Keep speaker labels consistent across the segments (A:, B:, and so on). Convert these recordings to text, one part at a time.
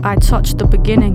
A: I touched the beginning,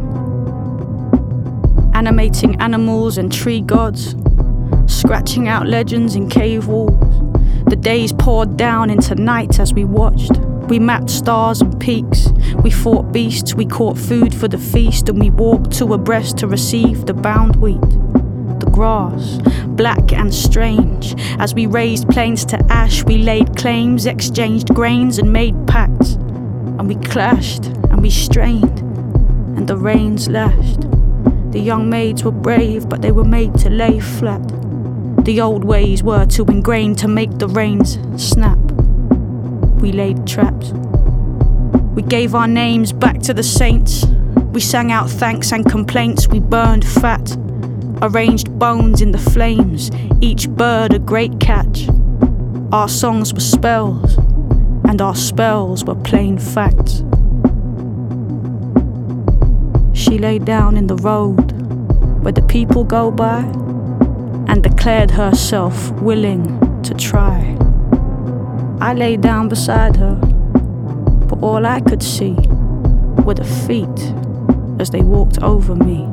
A: animating animals and tree gods, scratching out legends in cave walls. The days poured down into night as we watched. We mapped stars and peaks, we fought beasts, we caught food for the feast, and we walked two abreast to receive the bound wheat. The grass, black and strange, as we raised plains to ash, we laid claims, exchanged grains and made pacts. And we clashed, and we strained, and the rains lashed. The young maids were brave, but they were made to lay flat. The old ways were too ingrained to make the rains snap. We laid traps. We gave our names back to the saints. We sang out thanks and complaints. We burned fat, arranged bones in the flames, each bird a great catch. Our songs were spells, and our spells were plain facts. She lay down in the road where the people go by and declared herself willing to try. I lay down beside her, but all I could see were the feet as they walked over me.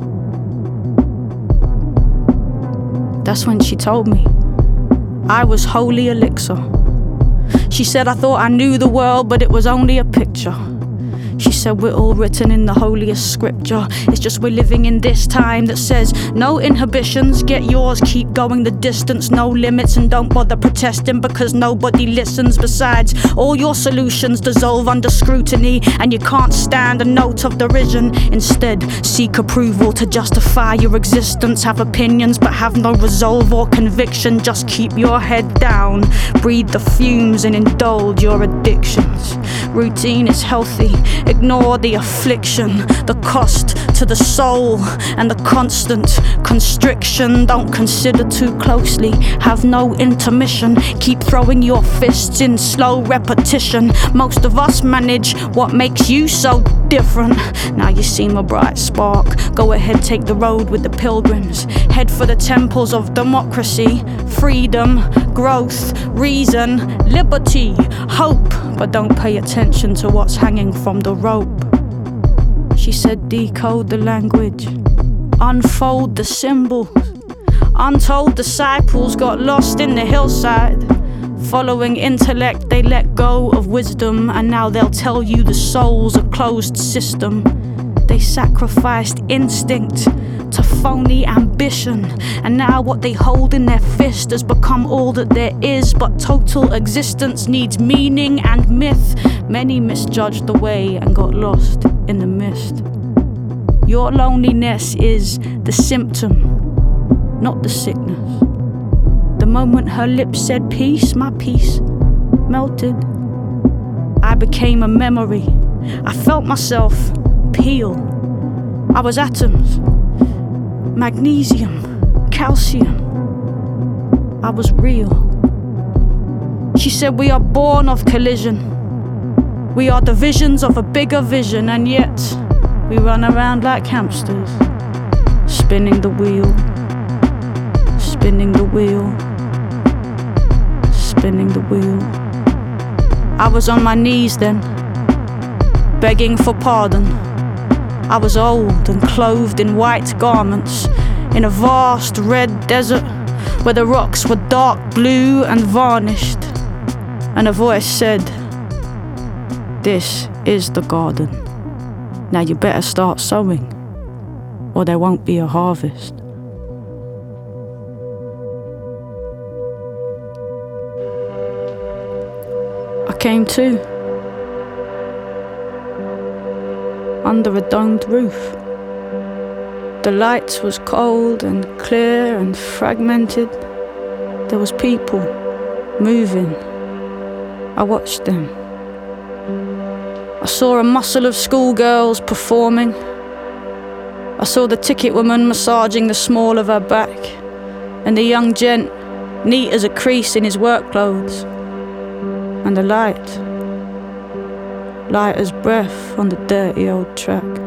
A: That's when she told me I was holy elixir. She said I thought I knew the world, but it was only a picture. She said we're all written in the holiest scripture. It's just we're living in this time that says no inhibitions, get yours, keep going the distance, no limits, and don't bother protesting because nobody listens. Besides, all your solutions dissolve under scrutiny, and you can't stand a note of derision. Instead, seek approval to justify your existence. Have opinions but have no resolve or conviction. Just keep your head down, breathe the fumes and indulge your addictions. Routine is healthy, ignore the affliction, the cost to the soul and the constant constriction. Don't consider too closely, have no intermission, keep throwing your fists in slow repetition. Most of us manage what makes you so different. Now you seem a bright spark, go ahead, take the road with the pilgrims. Head for the temples of democracy, freedom, growth, reason, liberty, hope. But don't pay attention to what's hanging from the rope. She said decode the language, unfold the symbols. Untold disciples got lost in the hillside. Following intellect, they let go of wisdom, and now they'll tell you the soul's a closed system. They sacrificed instinct to phony ambition, and now what they hold in their fist has become all that there is. But total existence needs meaning and myth. Many misjudged the way and got lost in the mist. Your loneliness is the symptom, not the sickness. The moment her lips said peace, my peace melted. I became a memory. I felt myself peel. I was atoms, magnesium, calcium. I was real. She said we are born of collision. We are the visions of a bigger vision, and yet we run around like hamsters, spinning the wheel, spinning the wheel, spinning the wheel. I was on my knees then, begging for pardon. I was old and clothed in white garments, in a vast red desert where the rocks were dark blue and varnished. And a voice said, "This is the garden. Now you better start sowing, or there won't be a harvest." I came to, under a domed roof. The light was cold and clear and fragmented. There was people moving. I watched them. I saw a muscle of schoolgirls performing. I saw the ticket woman massaging the small of her back, and the young gent neat as a crease in his work clothes. And the light as breath on the dirty old track.